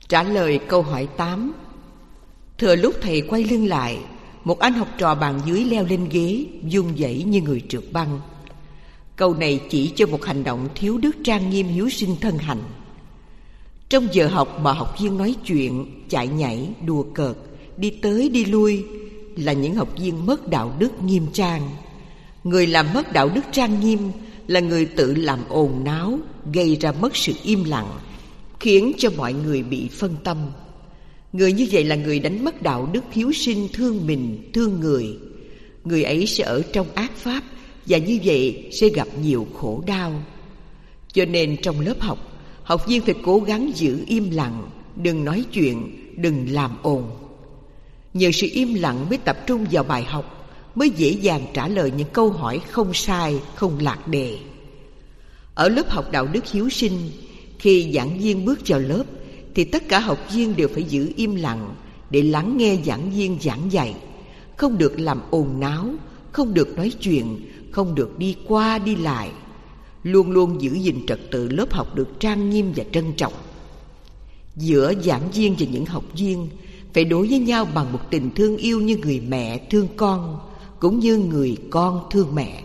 Trả lời câu hỏi 8. Thừa lúc thầy quay lưng lại, một anh học trò bàn dưới leo lên ghế, run rẩy như người trượt băng. Câu này chỉ cho một hành động thiếu đức trang nghiêm hiếu sinh thân hành. Trong giờ học mà học viên nói chuyện, chạy nhảy, đùa cợt, đi tới đi lui là những học viên mất đạo đức nghiêm trang. Người làm mất đạo đức trang nghiêm là người tự làm ồn náo, gây ra mất sự im lặng, khiến cho mọi người bị phân tâm. Người như vậy là người đánh mất đạo đức hiếu sinh, thương mình, thương người. Người ấy sẽ ở trong ác pháp, và như vậy sẽ gặp nhiều khổ đau. Cho nên trong lớp học, học viên phải cố gắng giữ im lặng, đừng nói chuyện, đừng làm ồn. Nhờ sự im lặng mới tập trung vào bài học, mới dễ dàng trả lời những câu hỏi không sai, không lạc đề. Ở lớp học đạo đức hiếu sinh, khi giảng viên bước vào lớp thì tất cả học viên đều phải giữ im lặng để lắng nghe giảng viên giảng dạy. Không được làm ồn náo, không được nói chuyện, không được đi qua đi lại. Luôn luôn giữ gìn trật tự lớp học được trang nghiêm và trân trọng. Giữa giảng viên và những học viên phải đối với nhau bằng một tình thương yêu như người mẹ thương con, cũng như người con thương mẹ.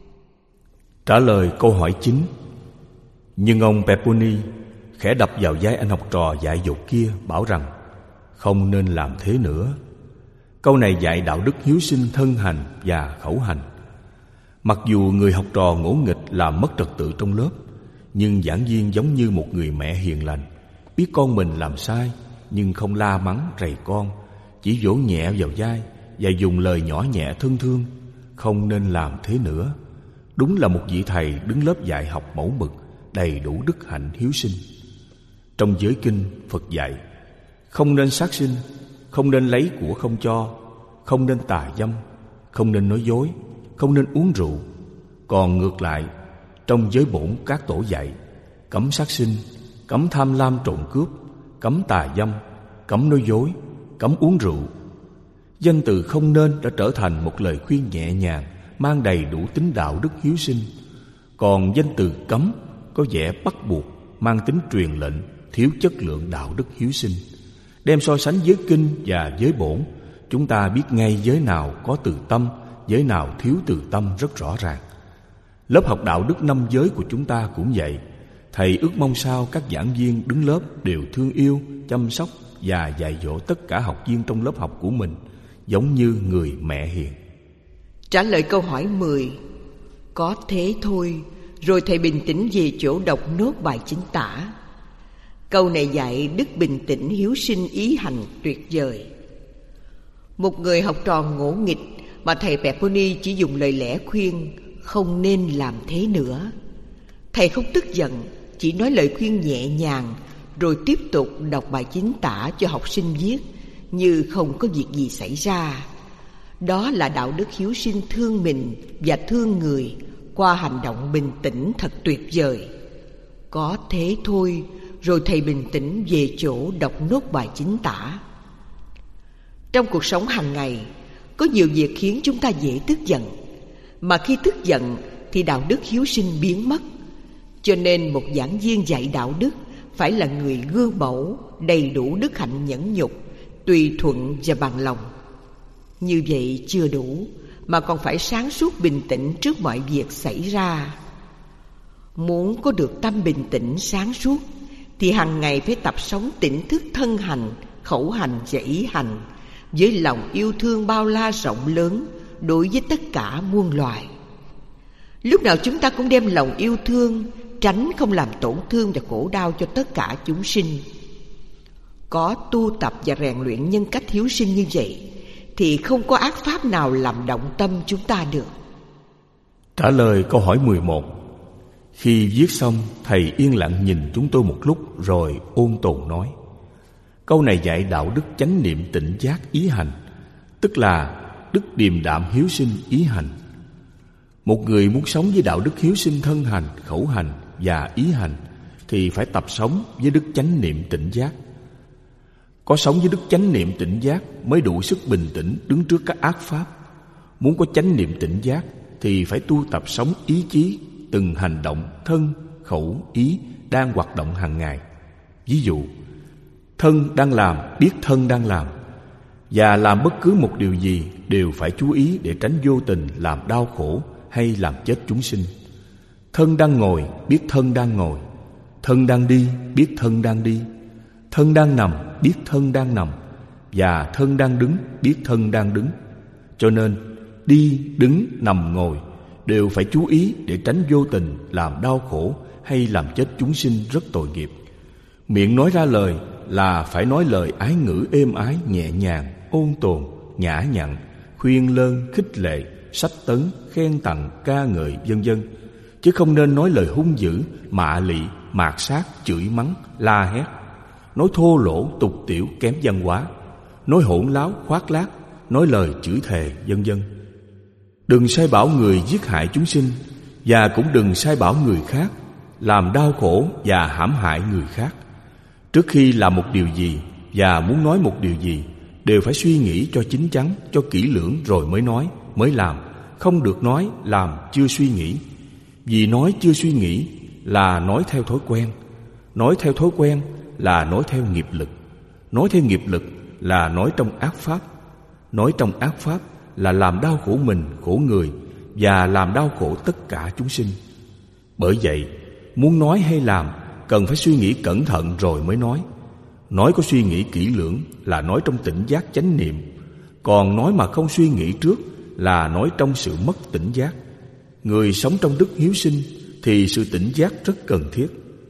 Trả lời câu hỏi 9. Nhưng ông Peponi khẽ đập vào vai anh học trò dại dột kia, bảo rằng không nên làm thế nữa. Câu này dạy đạo đức hiếu sinh thân hành và khẩu hành. Mặc dù người học trò ngỗ nghịch làm mất trật tự trong lớp, nhưng giảng viên giống như một người mẹ hiền lành, biết con mình làm sai nhưng không la mắng rầy con, chỉ vỗ nhẹ vào vai và dùng lời nhỏ nhẹ thân thương. Không nên làm thế nữa. Đúng là một vị thầy đứng lớp dạy học mẫu mực, đầy đủ đức hạnh hiếu sinh. Trong giới kinh, Phật dạy không nên sát sinh, không nên lấy của không cho, không nên tà dâm, không nên nói dối, không nên uống rượu. Còn ngược lại, trong giới bổn các tổ dạy cấm sát sinh, cấm tham lam trộm cướp, cấm tà dâm, cấm nói dối, cấm uống rượu. Danh từ không nên đã trở thành một lời khuyên nhẹ nhàng, mang đầy đủ tính đạo đức hiếu sinh. Còn danh từ cấm có vẻ bắt buộc, mang tính truyền lệnh, thiếu chất lượng đạo đức hiếu sinh. Đem so sánh giới kinh và giới bổn, chúng ta biết ngay giới nào có từ tâm, giới nào thiếu từ tâm rất rõ ràng. Lớp học đạo đức 5 giới của chúng ta cũng vậy. Thầy ước mong sao các giảng viên đứng lớp đều thương yêu, chăm sóc và dạy dỗ tất cả học viên trong lớp học của mình, giống như người mẹ hiền. Trả lời câu hỏi 10. Có thế thôi, rồi thầy bình tĩnh về chỗ đọc nốt bài chính tả. Câu này dạy đức bình tĩnh hiếu sinh ý hành tuyệt vời. Một người học trò ngỗ nghịch mà thầy Peponi chỉ dùng lời lẽ khuyên không nên làm thế nữa. Thầy không tức giận, chỉ nói lời khuyên nhẹ nhàng, rồi tiếp tục đọc bài chính tả cho học sinh viết như không có việc gì xảy ra. Đó là đạo đức hiếu sinh thương mình và thương người qua hành động bình tĩnh thật tuyệt vời. Có thế thôi, rồi thầy bình tĩnh về chỗ đọc nốt bài chính tả. Trong cuộc sống hàng ngày, có nhiều việc khiến chúng ta dễ tức giận, mà khi tức giận thì đạo đức hiếu sinh biến mất. Cho nên một giảng viên dạy đạo đức phải là người gương mẫu, đầy đủ đức hạnh nhẫn nhục, tùy thuận và bằng lòng. Như vậy chưa đủ, mà còn phải sáng suốt bình tĩnh trước mọi việc xảy ra. Muốn có được tâm bình tĩnh sáng suốt thì hàng ngày phải tập sống tỉnh thức thân hành, khẩu hành và ý hành, với lòng yêu thương bao la rộng lớn đối với tất cả muôn loài. Lúc nào chúng ta cũng đem lòng yêu thương, tránh không làm tổn thương và khổ đau cho tất cả chúng sinh. Có tu tập và rèn luyện nhân cách hiếu sinh như vậy thì không có ác pháp nào làm động tâm chúng ta được. Trả lời câu hỏi 11. Khi viết xong, thầy yên lặng nhìn chúng tôi một lúc rồi ôn tồn nói: câu này dạy đạo đức chánh niệm tỉnh giác ý hành, tức là đức điềm đạm hiếu sinh ý hành. Một người muốn sống với đạo đức hiếu sinh thân hành, khẩu hành và ý hành thì phải tập sống với đức chánh niệm tỉnh giác. Có sống với đức chánh niệm tỉnh giác mới đủ sức bình tĩnh đứng trước các ác pháp. Muốn có chánh niệm tỉnh giác thì phải tu tập sống ý chí từng hành động thân, khẩu, ý đang hoạt động hàng ngày. Ví dụ, Thân đang làm, biết thân đang làm. Và làm bất cứ một điều gì đều phải chú ý để tránh vô tình làm đau khổ hay làm chết chúng sinh. Thân đang ngồi, biết thân đang ngồi. Thân đang đi, biết thân đang đi. Thân đang nằm, biết thân đang nằm. Và thân đang đứng, biết thân đang đứng. Cho nên đi, đứng, nằm, ngồi đều phải chú ý để tránh vô tình làm đau khổ hay làm chết chúng sinh rất tội nghiệp. Miệng nói ra lời là phải nói lời ái ngữ êm ái, nhẹ nhàng, ôn tồn, nhã nhặn, khuyên lơn, khích lệ, sách tấn, khen tặng, ca ngợi, vân vân, chứ không nên nói lời hung dữ, mạ lị, mạt sát, chửi mắng, la hét, nói thô lỗ, tục tiểu, kém văn hóa, nói hỗn láo, khoác lác, nói lời chửi thề, vân vân. Đừng sai bảo người giết hại chúng sinh, và cũng đừng sai bảo người khác làm đau khổ và hãm hại người khác. Trước khi làm một điều gì và muốn nói một điều gì đều phải suy nghĩ cho chín chắn, cho kỹ lưỡng rồi mới nói, mới làm. Không được nói, làm chưa suy nghĩ. Vì nói chưa suy nghĩ là nói theo thói quen. Nói theo thói quen là nói theo nghiệp lực. Nói theo nghiệp lực là nói trong ác pháp. Nói trong ác pháp là làm đau khổ mình, khổ người và làm đau khổ tất cả chúng sinh. Bởi vậy, muốn nói hay làm cần phải suy nghĩ cẩn thận rồi mới nói. Nói có suy nghĩ kỹ lưỡng là nói trong tỉnh giác chánh niệm. Còn nói mà không suy nghĩ trước là nói trong sự mất tỉnh giác. Người sống trong đức hiếu sinh thì sự tỉnh giác rất cần thiết.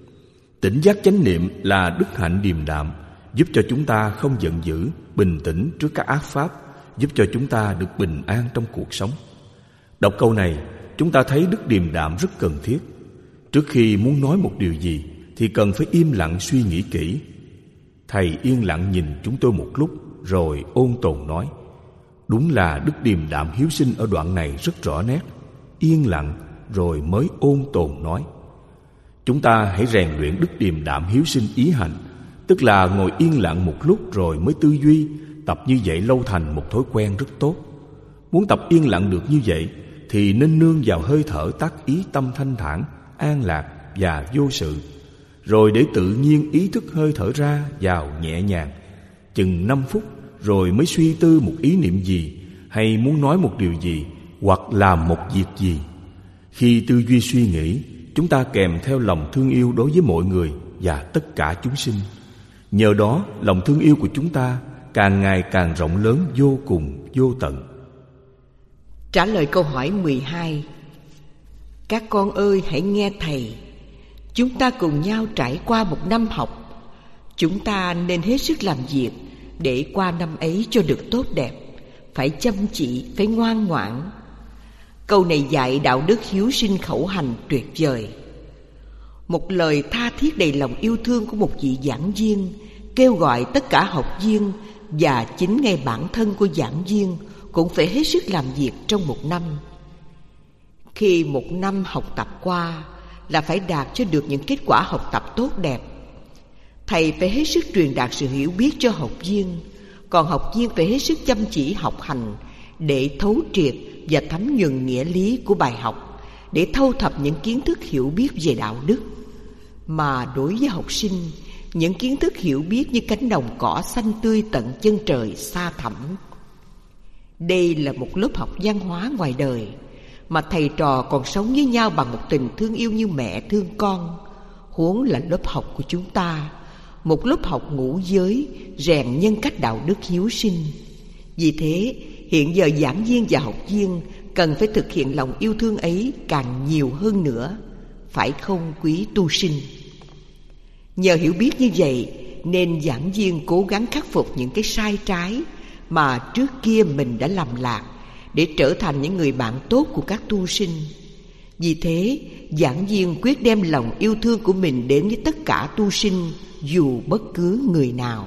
Tỉnh giác chánh niệm là đức hạnh điềm đạm, giúp cho chúng ta không giận dữ, bình tĩnh trước các ác pháp, giúp cho chúng ta được bình an trong cuộc sống. Đọc câu này, chúng ta thấy đức điềm đạm rất cần thiết. Trước khi muốn nói một điều gì thì cần phải im lặng suy nghĩ kỹ. Thầy yên lặng nhìn chúng tôi một lúc rồi ôn tồn nói: đúng là đức điềm đạm hiếu sinh ở đoạn này rất rõ nét. Yên lặng rồi mới ôn tồn nói: chúng ta hãy rèn luyện đức điềm đạm hiếu sinh ý hành, tức là ngồi yên lặng một lúc rồi mới tư duy. Tập như vậy lâu thành một thói quen rất tốt. Muốn tập yên lặng được như vậy thì nên nương vào hơi thở tác ý tâm thanh thản, an lạc và vô sự, rồi để tự nhiên ý thức hơi thở ra vào nhẹ nhàng. Chừng 5 phút rồi mới suy tư một ý niệm gì, hay muốn nói một điều gì, hoặc làm một việc gì. Khi tư duy suy nghĩ, chúng ta kèm theo lòng thương yêu đối với mọi người và tất cả chúng sinh. Nhờ đó lòng thương yêu của chúng ta càng ngày càng rộng lớn vô cùng vô tận. Trả lời câu hỏi 12. Các con ơi, hãy nghe thầy. Chúng ta cùng nhau trải qua một năm học. Chúng ta nên hết sức làm việc để qua năm ấy cho được tốt đẹp. Phải chăm chỉ, phải ngoan ngoãn. Câu này dạy đạo đức hiếu sinh khẩu hành tuyệt vời. Một lời tha thiết đầy lòng yêu thương của một vị giảng viên kêu gọi tất cả học viên, và chính ngay bản thân của giảng viên cũng phải hết sức làm việc trong một năm. Khi một năm học tập qua là phải đạt cho được những kết quả học tập tốt đẹp. Thầy phải hết sức truyền đạt sự hiểu biết cho học viên, còn học viên phải hết sức chăm chỉ học hành để thấu triệt và thấm nhuần nghĩa lý của bài học, để thâu thập những kiến thức hiểu biết về đạo đức. Mà đối với học sinh, những kiến thức hiểu biết như cánh đồng cỏ xanh tươi tận chân trời xa thẳm. Đây là một lớp học văn hóa ngoài đời, mà thầy trò còn sống với nhau bằng một tình thương yêu như mẹ thương con. Huống là lớp học của chúng ta, một lớp học ngũ giới, rèn nhân cách đạo đức hiếu sinh. Vì thế, hiện giờ giảng viên và học viên cần phải thực hiện lòng yêu thương ấy càng nhiều hơn nữa, phải không quý tu sinh? Nhờ hiểu biết như vậy nên giảng viên cố gắng khắc phục những cái sai trái mà trước kia mình đã làm lạc, để trở thành những người bạn tốt của các tu sinh. Vì thế, giảng viên quyết đem lòng yêu thương của mình đến với tất cả tu sinh, dù bất cứ người nào.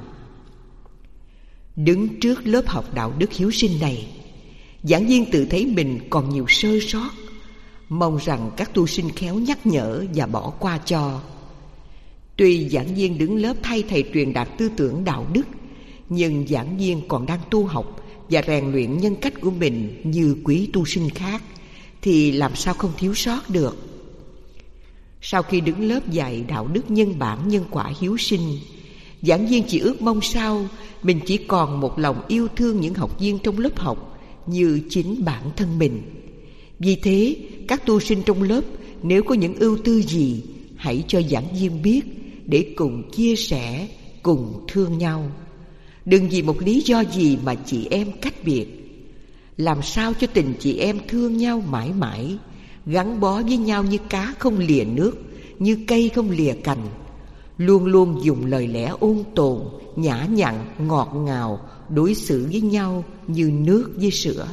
Đứng trước lớp học đạo đức hiếu sinh này, giảng viên tự thấy mình còn nhiều sơ sót, mong rằng các tu sinh khéo nhắc nhở và bỏ qua cho. Tuy giảng viên đứng lớp thay thầy truyền đạt tư tưởng đạo đức, nhưng giảng viên còn đang tu học và rèn luyện nhân cách của mình như quý tu sinh khác, thì làm sao không thiếu sót được. Sau khi đứng lớp dạy đạo đức nhân bản nhân quả hiếu sinh, Giảng viên chỉ ước mong sao mình chỉ còn một lòng yêu thương những học viên trong lớp học như chính bản thân mình. Vì thế, các tu sinh trong lớp nếu có những ưu tư gì, hãy cho giảng viên biết để cùng chia sẻ, cùng thương nhau. Đừng vì một lý do gì mà chị em cách biệt. Làm sao cho tình chị em thương nhau mãi mãi, gắn bó với nhau như cá không lìa nước, như cây không lìa cành, luôn luôn dùng lời lẽ ôn tồn, nhã nhặn, ngọt ngào, đối xử với nhau như nước với sữa.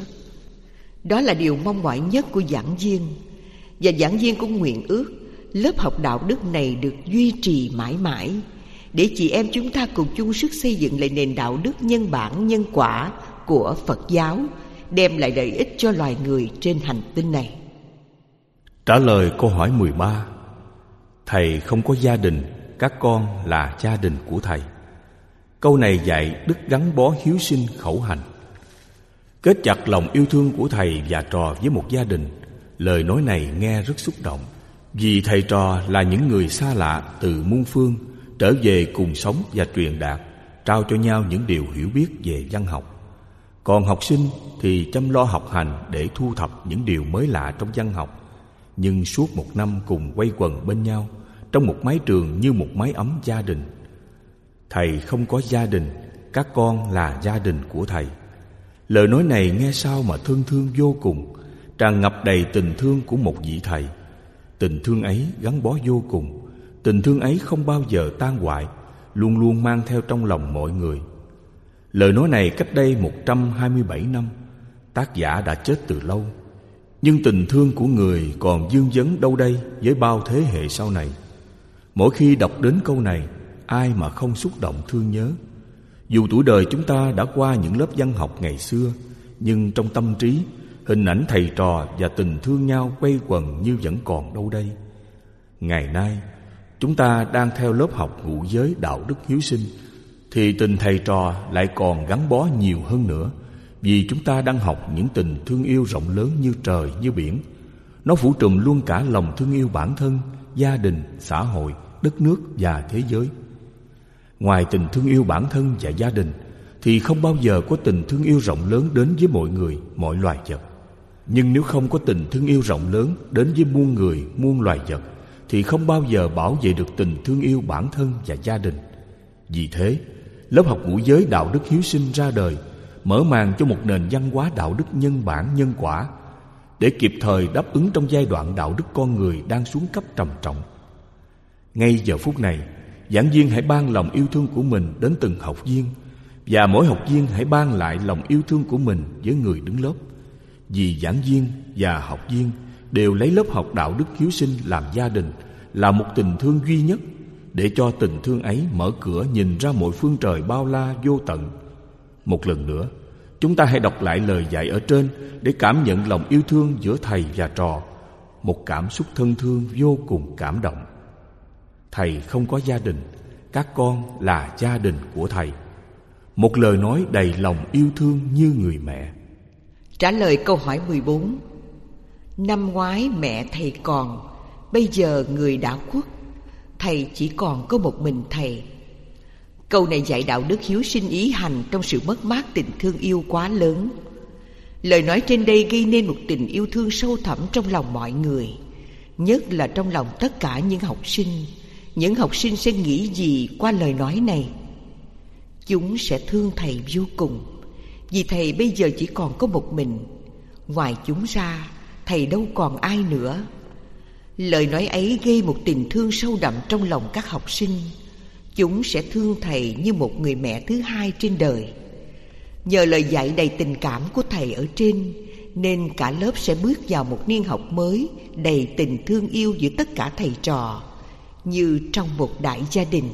Đó là điều mong mỏi nhất của giảng viên. Và giảng viên cũng nguyện ước lớp học đạo đức này được duy trì mãi mãi, để chị em chúng ta cùng chung sức xây dựng lại nền đạo đức nhân bản nhân quả của Phật giáo, đem lại lợi ích cho loài người trên hành tinh này. Trả lời câu hỏi 13. Thầy không có gia đình, các con là gia đình của thầy. Câu này dạy đức gắn bó hiếu sinh khẩu hành. Kết chặt lòng yêu thương của thầy và trò với một gia đình. Lời nói này nghe rất xúc động, vì thầy trò là những người xa lạ từ muôn phương trở về cùng sống và truyền đạt, trao cho nhau những điều hiểu biết về văn học. Còn học sinh thì chăm lo học hành để thu thập những điều mới lạ trong văn học. Nhưng suốt một năm cùng quây quần bên nhau trong một mái trường như một mái ấm gia đình. Thầy không có gia đình, các con là gia đình của thầy. Lời nói này nghe sao mà thân thương vô cùng, tràn ngập đầy tình thương của một vị thầy. Tình thương ấy gắn bó vô cùng. Tình thương ấy không bao giờ tan hoại, luôn luôn mang theo trong lòng mọi người. Lời nói này cách đây 127 năm. Tác giả đã chết từ lâu, nhưng tình thương của người còn vương vấn đâu đây với bao thế hệ sau này. Mỗi khi đọc đến câu này, ai mà không xúc động thương nhớ. Dù tuổi đời chúng ta đã qua những lớp văn học ngày xưa, nhưng trong tâm trí, hình ảnh thầy trò và tình thương nhau quay quần như vẫn còn đâu đây. Ngày nay, chúng ta đang theo lớp học ngũ giới đạo đức hiếu sinh, thì tình thầy trò lại còn gắn bó nhiều hơn nữa, vì chúng ta đang học những tình thương yêu rộng lớn như trời như biển. Nó phủ trùm luôn cả lòng thương yêu bản thân, gia đình, xã hội, đất nước và thế giới. Ngoài tình thương yêu bản thân và gia đình, thì không bao giờ có tình thương yêu rộng lớn đến với mọi người, mọi loài vật. Nhưng nếu không có tình thương yêu rộng lớn đến với muôn người, muôn loài vật, thì không bao giờ bảo vệ được tình thương yêu bản thân và gia đình. Vì thế, lớp học ngũ giới đạo đức hiếu sinh ra đời, mở màn cho một nền văn hóa đạo đức nhân bản nhân quả, để kịp thời đáp ứng trong giai đoạn đạo đức con người đang xuống cấp trầm trọng. Ngay giờ phút này, giảng viên hãy ban lòng yêu thương của mình đến từng học viên, và mỗi học viên hãy ban lại lòng yêu thương của mình với người đứng lớp. Vì giảng viên và học viên đều lấy lớp học đạo đức hiếu sinh làm gia đình, là một tình thương duy nhất, để cho tình thương ấy mở cửa nhìn ra mọi phương trời bao la vô tận. Một lần nữa, chúng ta hãy đọc lại lời dạy ở trên để cảm nhận lòng yêu thương giữa thầy và trò, một cảm xúc thân thương vô cùng cảm động. Thầy không có gia đình, các con là gia đình của thầy. Một lời nói đầy lòng yêu thương như người mẹ. Trả lời câu hỏi 14. Năm ngoái mẹ thầy còn, bây giờ người đã khuất, thầy chỉ còn có một mình thầy. Câu này dạy đạo đức hiếu sinh ý hành trong sự mất mát tình thương yêu quá lớn. Lời nói trên đây gây nên một tình yêu thương sâu thẳm trong lòng mọi người, nhất là trong lòng tất cả những học sinh. Những học sinh sẽ nghĩ gì qua lời nói này? Chúng sẽ thương thầy vô cùng, vì thầy bây giờ chỉ còn có một mình. Ngoài chúng ra, thầy đâu còn ai nữa. Lời nói ấy gây một tình thương sâu đậm trong lòng các học sinh. Chúng sẽ thương thầy như một người mẹ thứ hai trên đời. Nhờ lời dạy đầy tình cảm của thầy ở trên, nên cả lớp sẽ bước vào một niên học mới đầy tình thương yêu giữa tất cả thầy trò, như trong một đại gia đình.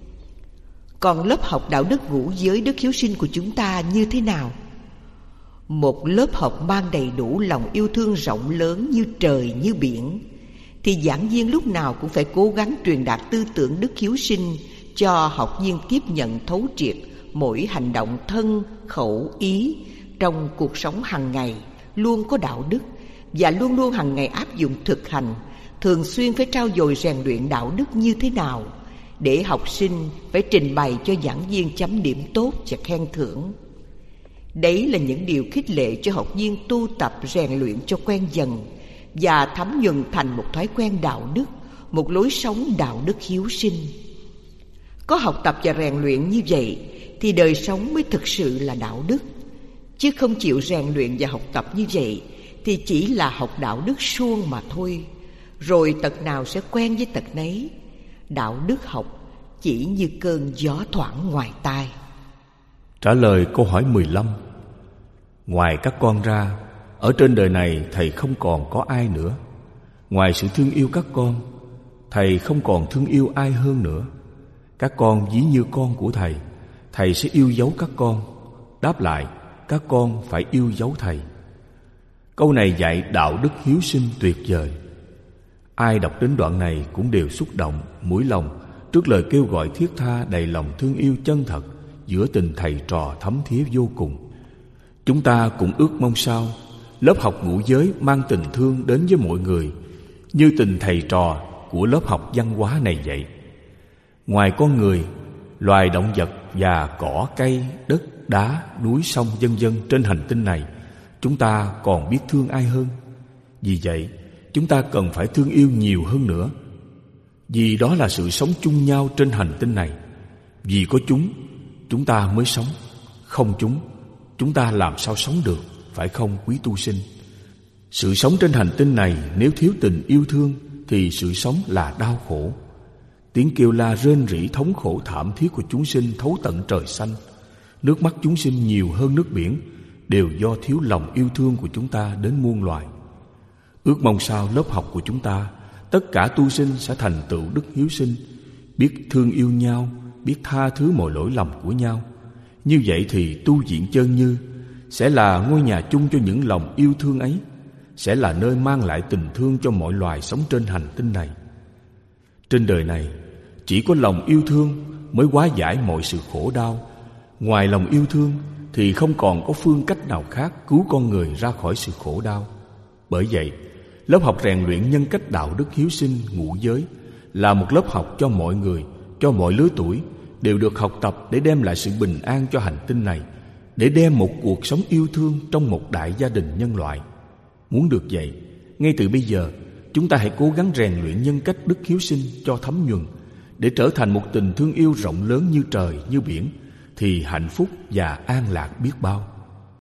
Còn lớp học đạo đức ngũ giới đức hiếu sinh của chúng ta như thế nào? Một lớp học mang đầy đủ lòng yêu thương rộng lớn như trời như biển, thì giảng viên lúc nào cũng phải cố gắng truyền đạt tư tưởng đức hiếu sinh cho học viên tiếp nhận thấu triệt mỗi hành động thân, khẩu, ý trong cuộc sống hàng ngày luôn có đạo đức, và luôn luôn hàng ngày áp dụng thực hành, thường xuyên phải trau dồi rèn luyện đạo đức như thế nào, để học sinh phải trình bày cho giảng viên chấm điểm tốt và khen thưởng. Đấy là những điều khích lệ cho học viên tu tập rèn luyện cho quen dần và thấm nhuần thành một thói quen đạo đức, một lối sống đạo đức hiếu sinh. Có học tập và rèn luyện như vậy thì đời sống mới thực sự là đạo đức. Chứ không chịu rèn luyện và học tập như vậy thì chỉ là học đạo đức suông mà thôi. Rồi tật nào sẽ quen với tật nấy. Đạo đức học chỉ như cơn gió thoảng ngoài tai. Trả lời câu hỏi 15. Ngoài các con ra, ở trên đời này thầy không còn có ai nữa. Ngoài sự thương yêu các con, thầy không còn thương yêu ai hơn nữa. Các con ví như con của thầy, thầy sẽ yêu dấu các con. Đáp lại, các con phải yêu dấu thầy. Câu này dạy đạo đức hiếu sinh tuyệt vời. Ai đọc đến đoạn này cũng đều xúc động, mũi lòng trước lời kêu gọi thiết tha đầy lòng thương yêu chân thật giữa tình thầy trò thấm thía vô cùng. Chúng ta cũng ước mong sao lớp học ngũ giới mang tình thương đến với mọi người như tình thầy trò của lớp học văn hóa này vậy. Ngoài con người, loài động vật và cỏ cây, đất, đá, núi, sông vân vân trên hành tinh này, chúng ta còn biết thương ai hơn. Vì vậy, chúng ta cần phải thương yêu nhiều hơn nữa. Vì đó là sự sống chung nhau trên hành tinh này. Vì có chúng ta mới sống. Không chúng ta làm sao sống được, phải không quý tu sinh? Sự sống trên hành tinh này nếu thiếu tình yêu thương thì sự sống là đau khổ. Tiếng kêu la rên rỉ thống khổ thảm thiết của chúng sinh thấu tận trời xanh. Nước mắt chúng sinh nhiều hơn nước biển, đều do thiếu lòng yêu thương của chúng ta đến muôn loài. Ước mong sao lớp học của chúng ta, tất cả tu sinh sẽ thành tựu đức hiếu sinh, biết thương yêu nhau, biết tha thứ mọi lỗi lầm của nhau. Như vậy thì tu viện Chân Như sẽ là ngôi nhà chung cho những lòng yêu thương ấy, sẽ là nơi mang lại tình thương cho mọi loài sống trên hành tinh này. Trên đời này, chỉ có lòng yêu thương mới hóa giải mọi sự khổ đau. Ngoài lòng yêu thương thì không còn có phương cách nào khác cứu con người ra khỏi sự khổ đau. Bởi vậy, lớp học rèn luyện nhân cách đạo đức hiếu sinh ngũ giới là một lớp học cho mọi người, cho mọi lứa tuổi đều được học tập để đem lại sự bình an cho hành tinh này, để đem một cuộc sống yêu thương trong một đại gia đình nhân loại. Muốn được vậy, ngay từ bây giờ, chúng ta hãy cố gắng rèn luyện nhân cách đức hiếu sinh cho thấm nhuần, để trở thành một tình thương yêu rộng lớn như trời, như biển, thì hạnh phúc và an lạc biết bao.